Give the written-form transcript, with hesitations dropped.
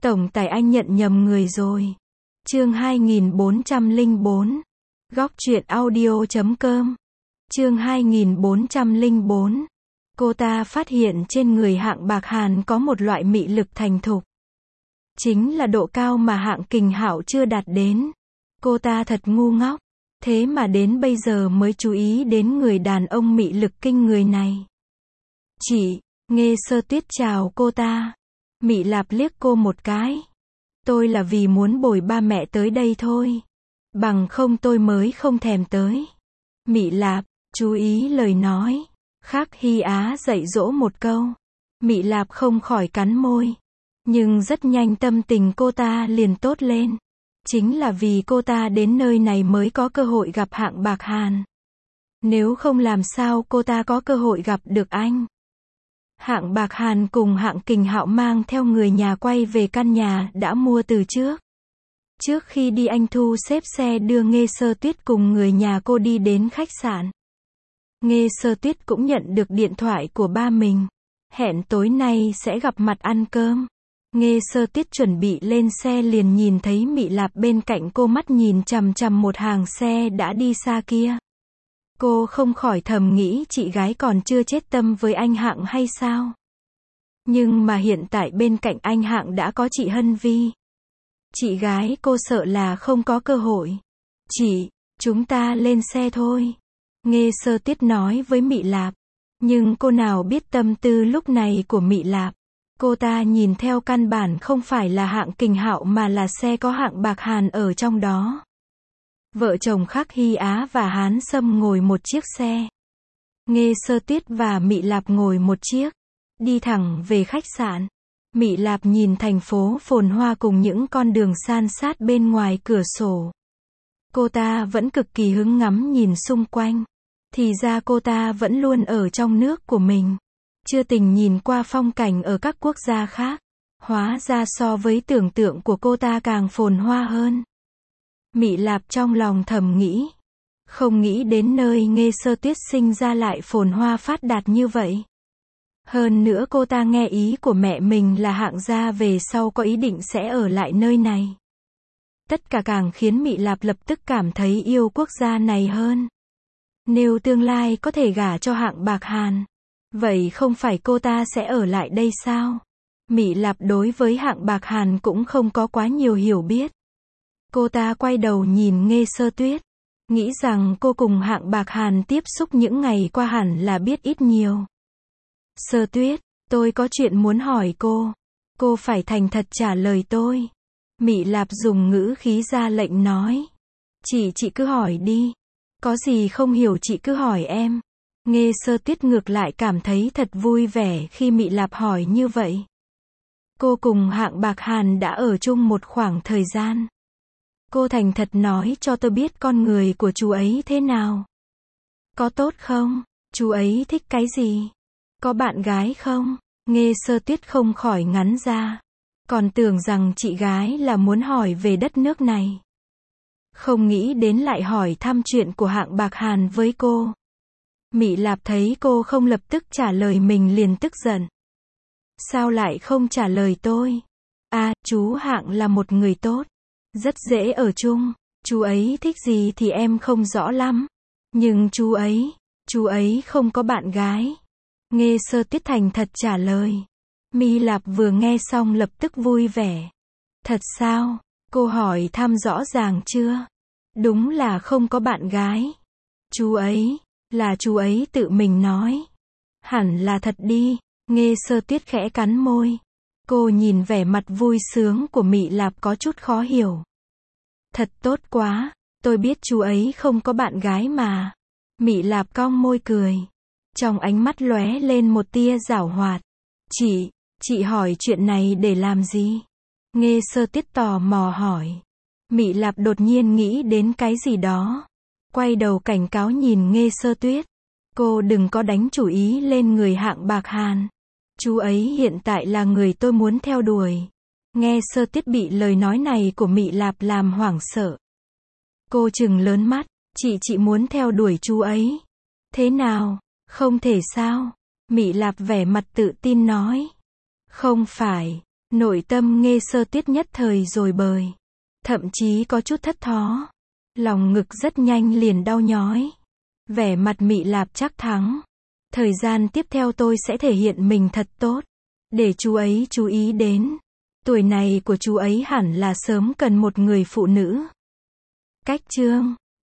Tổng tài anh nhận nhầm người rồi. Chương 2404. Góc truyện audio.com. Chương 2404. Cô ta phát hiện trên người Hạng Bạc Hàn có một loại mị lực thành thục. Chính là độ cao mà Hạng Kình Hạo chưa đạt đến. Cô ta thật ngu ngốc. Thế mà đến bây giờ mới chú ý đến người đàn ông mị lực kinh người này. Chị, Nghê Sơ Tuyết chào cô ta. Mị Lạp liếc cô một cái. Tôi là vì muốn bồi ba mẹ tới đây thôi. Bằng không tôi mới không thèm tới. Mị Lạp, chú ý lời nói. Khắc Hy Á dạy dỗ một câu. Mị Lạp không khỏi cắn môi. Nhưng rất nhanh tâm tình cô ta liền tốt lên. Chính là vì cô ta đến nơi này mới có cơ hội gặp Hạng Bạc Hàn. Nếu không làm sao cô ta có cơ hội gặp được anh. Hạng Bạc Hàn cùng Hạng Kình Hạo mang theo người nhà quay về căn nhà đã mua từ trước. Trước khi đi anh thu xếp xe đưa Nghê Sơ Tuyết cùng người nhà cô đi đến khách sạn. Nghê Sơ Tuyết cũng nhận được điện thoại của ba mình. Hẹn tối nay sẽ gặp mặt ăn cơm. Nghê Sơ Tuyết chuẩn bị lên xe liền nhìn thấy Mị Lạp bên cạnh cô mắt nhìn chằm chằm một hàng xe đã đi xa kia. Cô không khỏi thầm nghĩ chị gái còn chưa chết tâm với anh Hạng hay sao? Nhưng mà hiện tại bên cạnh anh Hạng đã có chị Hân Vi. Chị gái cô sợ là không có cơ hội. Chị, chúng ta lên xe thôi. Nghê Sơ Tuyết nói với Mị Lạp. Nhưng cô nào biết tâm tư lúc này của Mị Lạp. Cô ta nhìn theo căn bản không phải là Hạng Kình Hạo mà là xe có Hạng Bạc Hàn ở trong đó. Vợ chồng Khắc Hy Á và Hán Sâm ngồi một chiếc xe. Nghê Sơ Tuyết và Mị Lạp ngồi một chiếc. Đi thẳng về khách sạn. Mị Lạp nhìn thành phố phồn hoa cùng những con đường san sát bên ngoài cửa sổ. Cô ta vẫn cực kỳ hứng ngắm nhìn xung quanh. Thì ra cô ta vẫn luôn ở trong nước của mình. Chưa từng nhìn qua phong cảnh ở các quốc gia khác. Hóa ra so với tưởng tượng của cô ta càng phồn hoa hơn. Mị Lạp trong lòng thầm nghĩ. Không nghĩ đến nơi Nghê Sơ Tuyết sinh ra lại phồn hoa phát đạt như vậy. Hơn nữa cô ta nghe ý của mẹ mình là Hạng gia về sau có ý định sẽ ở lại nơi này. Tất cả càng khiến Mị Lạp lập tức cảm thấy yêu quốc gia này hơn. Nếu tương lai có thể gả cho Hạng Bạc Hàn, vậy không phải cô ta sẽ ở lại đây sao? Mị Lạp đối với Hạng Bạc Hàn cũng không có quá nhiều hiểu biết. Cô ta quay đầu nhìn Nghê Sơ Tuyết. Nghĩ rằng cô cùng Hạng Bạc Hàn tiếp xúc những ngày qua hẳn là biết ít nhiều. Sơ Tuyết, tôi có chuyện muốn hỏi cô. Cô phải thành thật trả lời tôi. Mị Lạp dùng ngữ khí ra lệnh nói. Chị cứ hỏi đi. Có gì không hiểu chị cứ hỏi em. Nghê Sơ Tuyết ngược lại cảm thấy thật vui vẻ khi Mị Lạp hỏi như vậy. Cô cùng Hạng Bạc Hàn đã ở chung một khoảng thời gian. Cô thành thật nói cho tôi biết con người của chú ấy thế nào. Có tốt không? Chú ấy thích cái gì? Có bạn gái không? Nghê Sơ Tuyết không khỏi ngắn ra. Còn tưởng rằng chị gái là muốn hỏi về đất nước này. Không nghĩ đến lại hỏi thăm chuyện của Hạng Bạc Hàn với cô. Mị Lạp thấy cô không lập tức trả lời mình liền tức giận. Sao lại không trả lời tôi? Chú Hạng là một người tốt. Rất dễ ở chung. Chú ấy thích gì thì em không rõ lắm. Nhưng chú ấy không có bạn gái. Nghê Sơ Tuyết thành thật trả lời. Mị Lạp vừa nghe xong lập tức vui vẻ. Thật sao? Cô hỏi thăm rõ ràng chưa? Đúng là không có bạn gái. Chú ấy tự mình nói. Hẳn là thật đi. Nghê Sơ Tuyết khẽ cắn môi. Cô nhìn vẻ mặt vui sướng của Mị Lạp có chút khó hiểu. Thật tốt quá, tôi biết chú ấy không có bạn gái mà. Mị Lạp cong môi cười. Trong ánh mắt lóe lên một tia giảo hoạt. Chị hỏi chuyện này để làm gì? Nghê Sơ Tuyết tò mò hỏi. Mị Lạp đột nhiên nghĩ đến cái gì đó. Quay đầu cảnh cáo nhìn Nghê Sơ Tuyết. Cô đừng có đánh chủ ý lên người Hạng Bạc Hàn. Chú ấy hiện tại là người tôi muốn theo đuổi. Nghe Sơ Tuyết bị lời nói này của Mị Lạp làm hoảng sợ. Cô trừng lớn mắt. Chị muốn theo đuổi chú ấy. Thế nào? Không thể sao? Mị Lạp vẻ mặt tự tin nói. Không phải. Nội tâm Nghê Sơ Tuyết nhất thời rồi bời. Thậm chí có chút thất thó. Lòng ngực rất nhanh liền đau nhói. Vẻ mặt Mị Lạp chắc thắng. Thời gian tiếp theo tôi sẽ thể hiện mình thật tốt. Để chú ấy chú ý đến. Tuổi này của chú ấy hẳn là sớm cần một người phụ nữ. Cách chương